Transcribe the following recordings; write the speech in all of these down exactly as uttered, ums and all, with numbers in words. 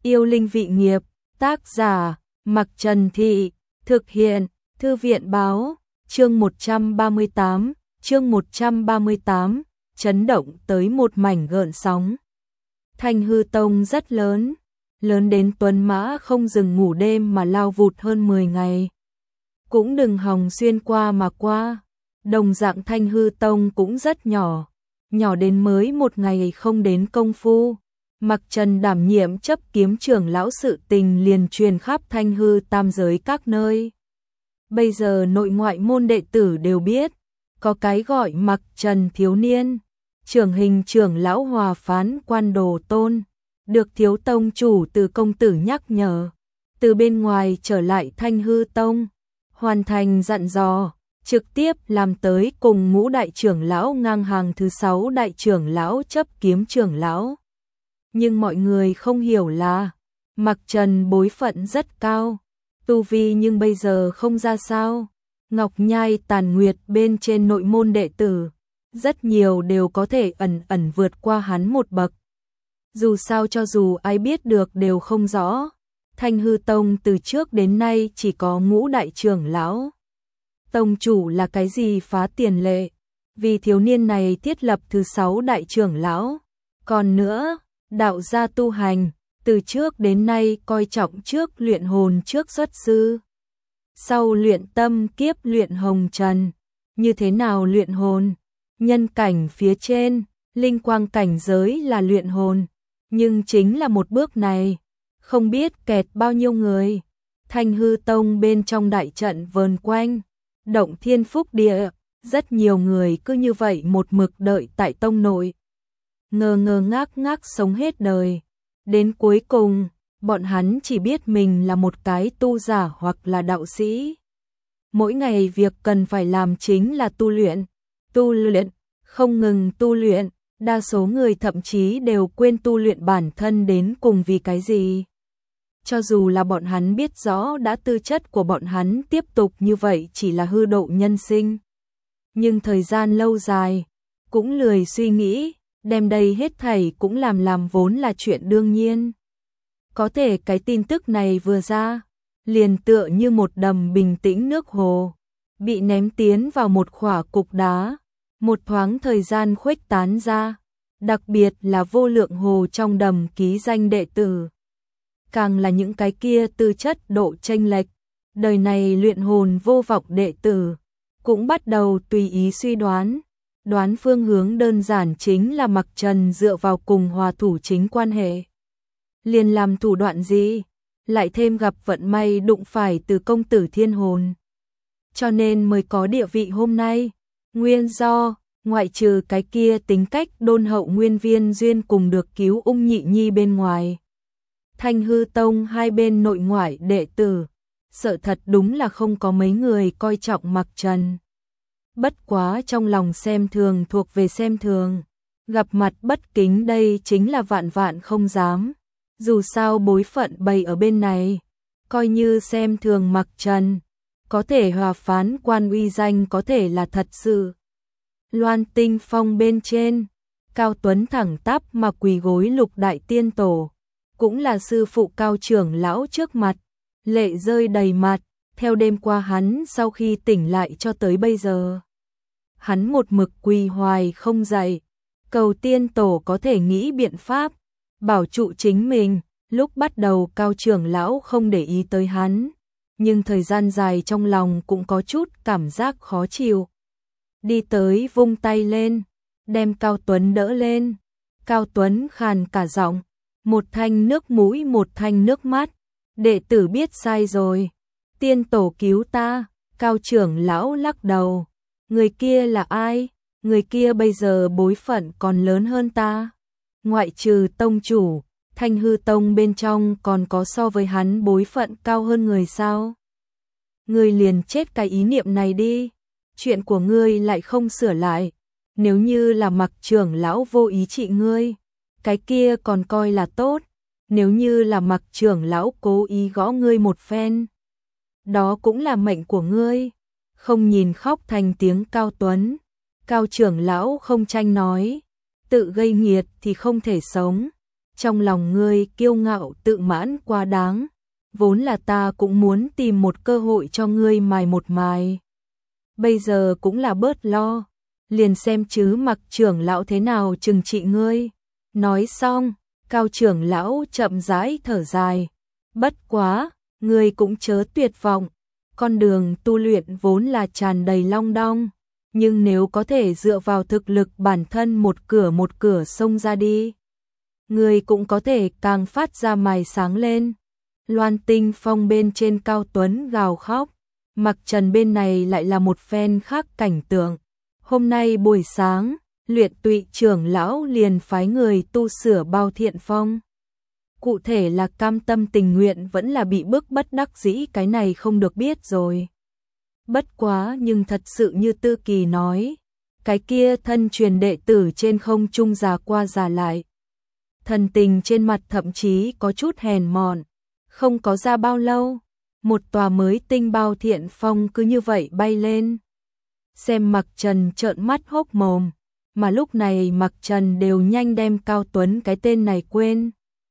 Yêu linh vị nghiệp, tác giả, Mặc Trần Thị, thực hiện, Thư viện báo, chương một trăm ba mươi tám, chương một trăm ba mươi tám, chấn động tới một mảnh gợn sóng. Thanh Hư Tông rất lớn, lớn đến tuần mã không dừng ngủ đêm mà lao vụt hơn mười ngày. Cũng đừng hòng xuyên qua mà qua, đồng dạng Thanh Hư Tông cũng rất nhỏ, nhỏ đến mới một ngày không đến công phu. Mặc Trần đảm nhiệm chấp kiếm trưởng lão sự tình liền truyền khắp Thanh Hư tam giới các nơi. Bây giờ nội ngoại môn đệ tử đều biết, có cái gọi Mặc Trần thiếu niên, trưởng hình trưởng lão hòa phán quan đồ tôn, được thiếu tông chủ từ công tử nhắc nhở, từ bên ngoài trở lại Thanh Hư Tông, hoàn thành dặn dò, trực tiếp làm tới cùng ngũ đại trưởng lão ngang hàng thứ sáu đại trưởng lão chấp kiếm trưởng lão. Nhưng mọi người không hiểu là, Mặc Trần bối phận rất cao, tu vi nhưng bây giờ không ra sao. Ngọc Nhai Tàn Nguyệt bên trên nội môn đệ tử, rất nhiều đều có thể ẩn ẩn vượt qua hắn một bậc. Dù sao cho dù ai biết được đều không rõ, Thanh Hư Tông từ trước đến nay chỉ có ngũ đại trưởng lão. Tông chủ là cái gì phá tiền lệ, vì thiếu niên này thiết lập thứ sáu đại trưởng lão. Còn nữa, đạo gia tu hành, từ trước đến nay coi trọng trước luyện hồn trước xuất sư. Sau luyện tâm kiếp luyện hồng trần, như thế nào luyện hồn? Nhân cảnh phía trên, linh quang cảnh giới là luyện hồn, nhưng chính là một bước này, không biết kẹt bao nhiêu người. Thanh Hư Tông bên trong đại trận vờn quanh, động thiên phúc địa, rất nhiều người cứ như vậy một mực đợi tại tông nội. Ngơ ngơ ngác ngác sống hết đời, đến cuối cùng, bọn hắn chỉ biết mình là một cái tu giả hoặc là đạo sĩ. Mỗi ngày việc cần phải làm chính là tu luyện, tu luyện, không ngừng tu luyện, đa số người thậm chí đều quên tu luyện bản thân đến cùng vì cái gì. Cho dù là bọn hắn biết rõ đã tư chất của bọn hắn tiếp tục như vậy chỉ là hư độ nhân sinh. Nhưng thời gian lâu dài, cũng lười suy nghĩ, đem đây hết thảy cũng làm làm vốn là chuyện đương nhiên. Có thể cái tin tức này vừa ra, liền tựa như một đầm bình tĩnh nước hồ, bị ném tiến vào một khỏa cục đá, một thoáng thời gian khuếch tán ra, đặc biệt là vô lượng hồ trong đầm ký danh đệ tử. Càng là những cái kia tư chất độ chênh lệch, đời này luyện hồn vô vọng đệ tử, cũng bắt đầu tùy ý suy đoán. Đoán phương hướng đơn giản chính là Mặc Trần dựa vào cùng hòa thủ chính quan hệ. Liền làm thủ đoạn gì, lại thêm gặp vận may đụng phải từ công tử thiên hồn. Cho nên mới có địa vị hôm nay. Nguyên do, ngoại trừ cái kia tính cách đôn hậu nguyên viên duyên cùng được cứu ung nhị nhi bên ngoài. Thanh Hư Tông hai bên nội ngoại đệ tử, sợ thật đúng là không có mấy người coi trọng Mặc Trần. Bất quá trong lòng xem thường thuộc về xem thường, gặp mặt bất kính đây chính là vạn vạn không dám. Dù sao bối phận bày ở bên này, coi như xem thường Mặc Trần, có thể hòa phán quan uy danh có thể là thật sự. Loan Tinh Phong bên trên, Cao Tuấn thẳng tắp mà quỳ gối Lục Đại Tiên Tổ, cũng là sư phụ Cao trưởng lão trước mặt, lệ rơi đầy mặt. Theo đêm qua hắn sau khi tỉnh lại cho tới bây giờ, hắn một mực quỳ hoài không dậy, cầu tiên tổ có thể nghĩ biện pháp, bảo trụ chính mình. Lúc bắt đầu Cao trưởng lão không để ý tới hắn, nhưng thời gian dài trong lòng cũng có chút cảm giác khó chịu. Đi tới vung tay lên, đem Cao Tuấn đỡ lên. Cao Tuấn khàn cả giọng, một thanh nước mũi một thanh nước mắt, đệ tử biết sai rồi. Tiên tổ cứu ta. Cao trưởng lão lắc đầu, người kia là ai? Người kia bây giờ bối phận còn lớn hơn ta. Ngoại trừ tông chủ, Thanh Hư Tông bên trong còn có so với hắn bối phận cao hơn người sao? Ngươi liền chết cái ý niệm này đi, chuyện của ngươi lại không sửa lại. Nếu như là Mặc trưởng lão vô ý trị ngươi, cái kia còn coi là tốt. Nếu như là Mặc trưởng lão cố ý gõ ngươi một phen, đó cũng là mệnh của ngươi. Không nhìn khóc thành tiếng Cao Tuấn. Cao trưởng lão không tranh nói, tự gây nghiệt thì không thể sống. trong lòng ngươi kiêu ngạo tự mãn quá đáng, vốn là ta cũng muốn tìm một cơ hội cho ngươi mài một mài. Bây giờ cũng là bớt lo, liền xem chứ Mặc trưởng lão thế nào trừng trị ngươi. Nói xong, Cao trưởng lão chậm rãi thở dài, bất quá, ngươi cũng chớ tuyệt vọng, con đường tu luyện vốn là tràn đầy long đong, nhưng nếu có thể dựa vào thực lực bản thân một cửa một cửa xông ra đi, ngươi cũng có thể càng phát ra mày sáng lên. Loan Tinh Phong bên trên Cao Tuấn gào khóc, Mặc Trần bên này lại là một phen khác cảnh tượng. Hôm nay buổi sáng, Luyện Tụy trưởng lão liền phái người tu sửa Bao Thiện Phong. Cụ thể là cam tâm tình nguyện vẫn là bị bức bất đắc dĩ cái này không được biết rồi. Bất quá nhưng thật sự như Tư Kỳ nói, cái kia thân truyền đệ tử trên không trung già qua già lại. Thần tình trên mặt thậm chí có chút hèn mọn, không có ra bao lâu, một tòa mới tinh Bao Thiện Phong cứ như vậy bay lên. Xem Mặc Trần trợn mắt hốc mồm, mà lúc này Mặc Trần đều nhanh đem Cao Tuấn cái tên này quên.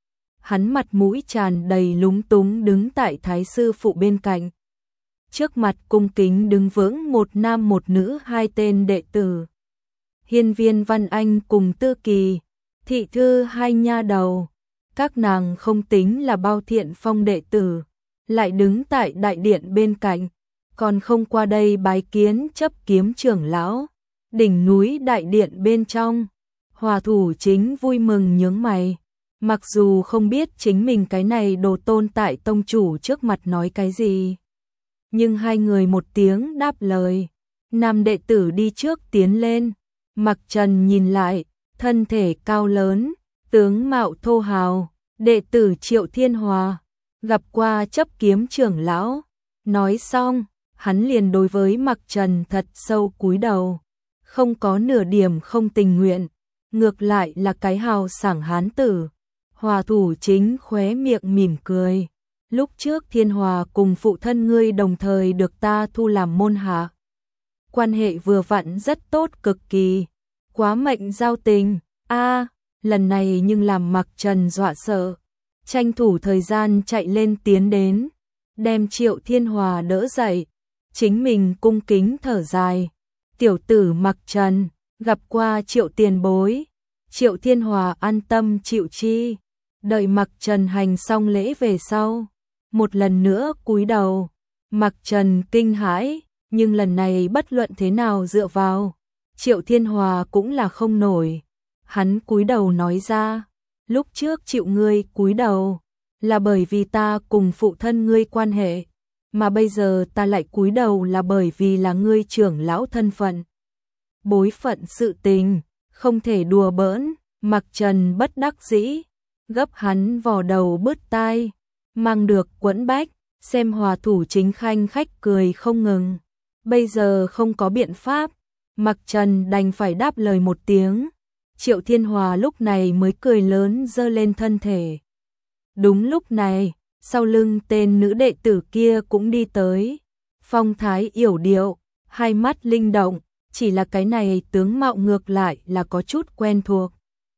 Hắn mặt mũi tràn đầy lúng túng đứng tại thái sư phụ bên cạnh. Trước mặt cung kính đứng vững một nam một nữ hai tên đệ tử. Hiên Viên Văn Anh cùng Tư Kỳ, thị thư hai nha đầu. Các nàng không tính là Bao Thiện Phong đệ tử, lại đứng tại đại điện bên cạnh, còn không qua đây bái kiến chấp kiếm trưởng lão. Đỉnh núi đại điện bên trong, Hòa Thủ Chính vui mừng nhướng mày, mặc dù không biết chính mình cái này đồ tôn tại tông chủ trước mặt nói cái gì. Nhưng hai người một tiếng đáp lời, nam đệ tử đi trước tiến lên, Mặc Trần nhìn lại, thân thể cao lớn, tướng mạo thô hào, đệ tử Triệu Thiên Hòa, gặp qua chấp kiếm trưởng lão. Nói xong, hắn liền đối với Mặc Trần thật sâu cúi đầu, không có nửa điểm không tình nguyện, ngược lại là cái hào sảng hán tử. Hòa Thủ Chính khóe miệng mỉm cười, lúc trước Thiên Hòa cùng phụ thân ngươi đồng thời được ta thu làm môn hạ. Quan hệ vừa vặn rất tốt cực kỳ, quá mệnh giao tình. A, lần này nhưng làm Mặc Trần dọa sợ, tranh thủ thời gian chạy lên tiến đến, đem Triệu Thiên Hòa đỡ dậy, chính mình cung kính thở dài. Tiểu tử Mặc Trần, gặp qua Triệu tiền bối. Triệu Thiên Hòa an tâm chịu chi, đợi Mặc Trần hành xong lễ về sau, một lần nữa cúi đầu. Mặc Trần kinh hãi, nhưng lần này bất luận thế nào dựa vào Triệu Thiên Hòa cũng là không nổi. Hắn cúi đầu nói ra, lúc trước chịu ngươi cúi đầu là bởi vì ta cùng phụ thân ngươi quan hệ, mà bây giờ ta lại cúi đầu là bởi vì là ngươi trưởng lão thân phận. Bối phận sự tình, không thể đùa bỡn. Mặc Trần bất đắc dĩ, gấp hắn vò đầu bứt tai, mang được quẫn bách, xem Hòa Thủ Chính khanh khách cười không ngừng. Bây giờ không có biện pháp, Mặc Trần đành phải đáp lời một tiếng. Triệu Thiên Hòa lúc này mới cười lớn giơ lên thân thể. Đúng lúc này, sau lưng tên nữ đệ tử kia cũng đi tới, phong thái yểu điệu, hai mắt linh động, chỉ là cái này tướng mạo ngược lại là có chút quen thuộc.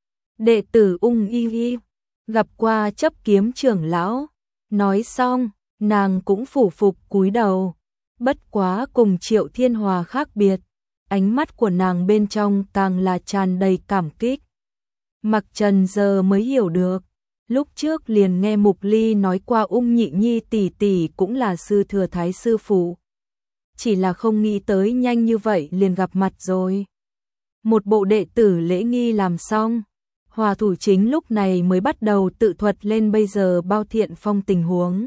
Đệ tử Ung Y Y, gặp qua chấp kiếm trưởng lão. Nói xong, nàng cũng phủ phục cúi đầu, bất quá cùng Triệu Thiên Hòa khác biệt, ánh mắt của nàng bên trong càng là tràn đầy cảm kích. Mặc Trần giờ mới hiểu được, lúc trước liền nghe Mục Ly nói qua Ung Nhị Nhi tỷ tỷ cũng là sư thừa thái sư phụ, chỉ là không nghĩ tới nhanh như vậy liền gặp mặt rồi. Một bộ đệ tử lễ nghi làm xong, Hòa Thủ Chính lúc này mới bắt đầu tự thuật lên bây giờ Bao Thiện Phong tình huống.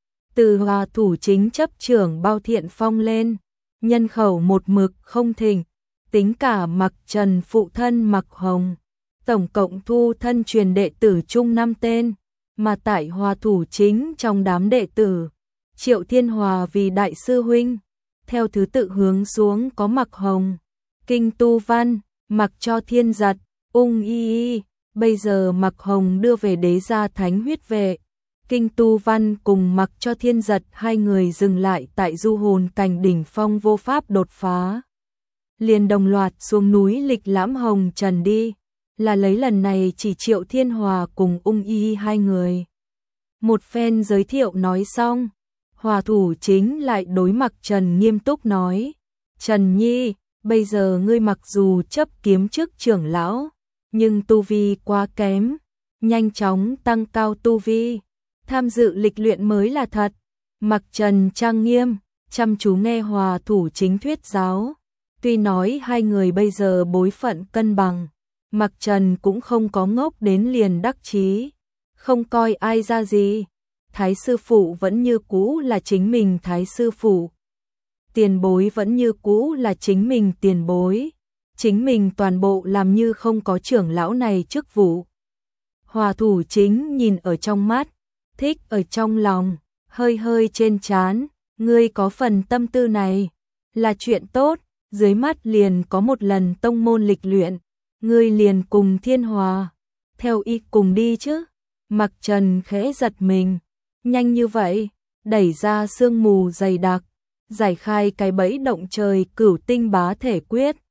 Từ Hòa Thủ Chính chấp trưởng Bao Thiện Phong lên, nhân khẩu một mực không thịnh, tính cả Mặc Trần phụ thân Mặc Hồng, tổng cộng thu thân truyền đệ tử chung năm tên, mà tại Hòa Thủ Chính trong đám đệ tử, Triệu Thiên Hòa vì đại sư huynh, theo thứ tự hướng xuống có Mặc Hồng, Kinh Tu Văn, Mặc Cho Thiên Giật, Ung Y Y. Bây giờ Mặc Hồng đưa về đế gia thánh huyết vệ, Kinh Tu Văn cùng Mặc Cho Thiên Giật hai người dừng lại tại du hồn cảnh đỉnh phong vô pháp đột phá, liền đồng loạt xuống núi lịch lãm Hồng Trần đi. là lấy lần này chỉ Triệu Thiên Hòa cùng Ung Y hai người. Một phen giới thiệu nói xong, Hòa thủ chính lại đối Mặc Trần nghiêm túc nói, Trần Nhi, bây giờ ngươi mặc dù chấp kiếm chức trưởng lão, nhưng tu vi quá kém, nhanh chóng tăng cao tu vi, tham dự lịch luyện mới là thật. Mặc Trần trang nghiêm, chăm chú nghe Hòa thủ chính thuyết giáo, tuy nói hai người bây giờ bối phận cân bằng, Mặc Trần cũng không có ngốc đến liền đắc chí, không coi ai ra gì. Thái sư phụ vẫn như cũ là chính mình thái sư phụ, tiền bối vẫn như cũ là chính mình tiền bối, chính mình toàn bộ làm như không có trưởng lão này chức vụ. Hòa thủ chính nhìn ở trong mắt, thích ở trong lòng, hơi hơi trên trán, ngươi có phần tâm tư này, là chuyện tốt, dưới mắt liền có một lần tông môn lịch luyện, ngươi liền cùng Thiên Hòa, theo y cùng đi chứ. Mặc Trần khẽ giật mình, nhanh như vậy, đẩy ra sương mù dày đặc, giải khai cái bẫy động trời cửu tinh bá thể quyết,